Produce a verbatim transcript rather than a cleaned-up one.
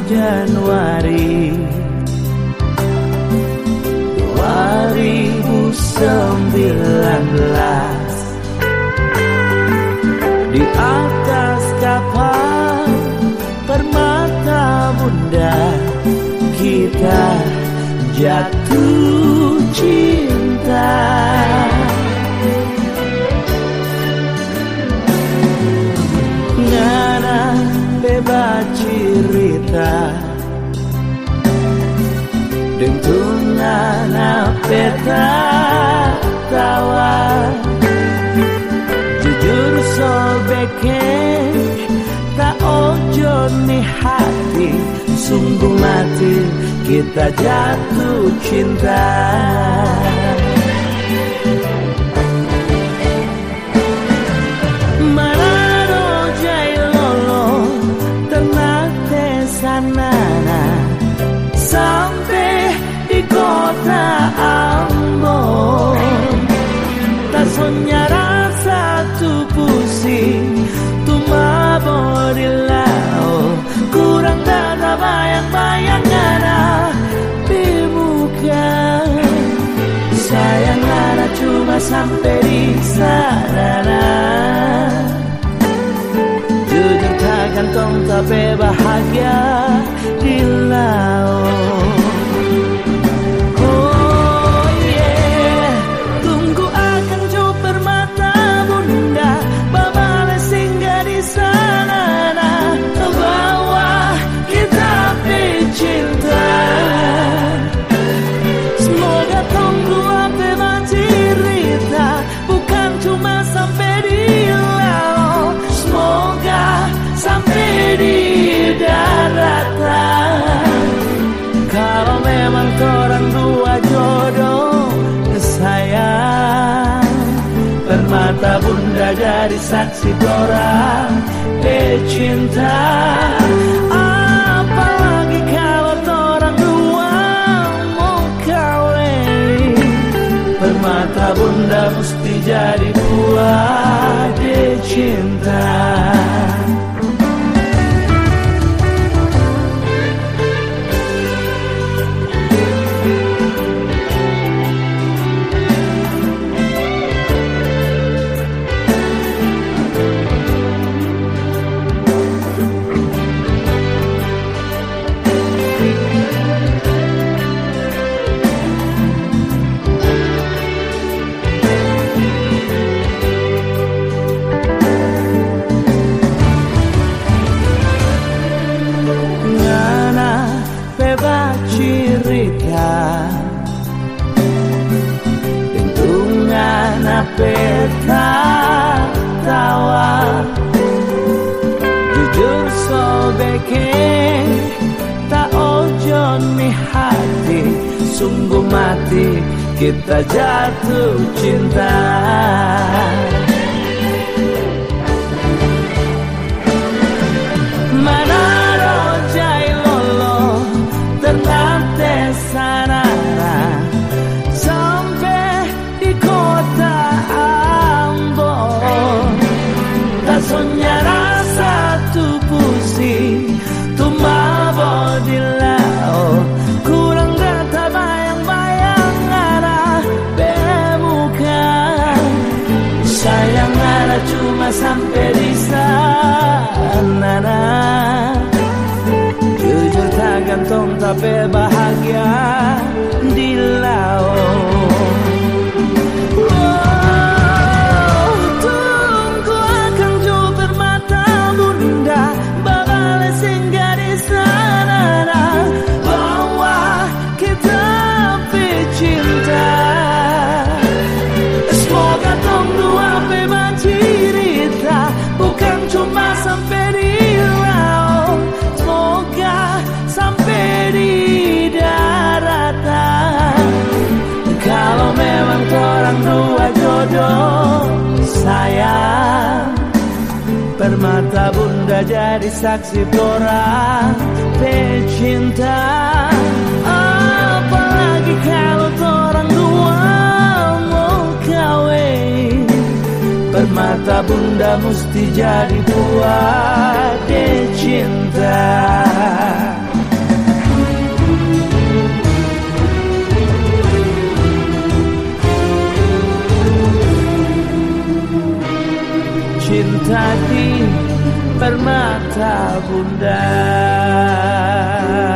Januari dua ribu sembilan belas, di atas kapal Permata Bunda kita jatuh cinta. Ngana bebas cerita dentungan peta tawa, jujur sobeke tak ojo nih hati, sungguh mati kita jatuh cinta. Manado jai lolo ternate sanana, sampai di kota Ambon, tak sonya rasa tu pusing tu mabor di laut, kurang tak bayang-bayang di muka. Sayang ada cuma sampai di sana, jujur takkan tong tapi bahagia di laut. Kalau memang korang dua jodoh sayang, Permata Bunda jadi saksi korang cinta. Apalagi kalau korang dua mau kawin, Permata Bunda mesti jadi buah cinta. Dentungan peta tawa, jujur sobeke tak ojo nih hati, sungguh mati kita jatuh cinta. Manado jai lolo ternate sana, sampai di kota Ambon, tak sonya rasa tu pusing tu mabok di laut, kurang rata bayang-bayang arah bemuka. Sayang ada cuma sampai di sana, jujur tak gantung tapi bahagia di laut. Oh, tunggu akan jo Permata Bunda babale singgah di sana, bahwa kita bercinta. Semoga tong dua bebas cerita, bukan cuma sampai di laut, semoga sampai di daratan. Kalau memang korang dua jodoh sayang, Permata Bunda jadi saksi korang cinta. Apalagi kalau korang dua mau kawin, Permata Bunda mesti jadi buah cinta. cinta di permata bunda.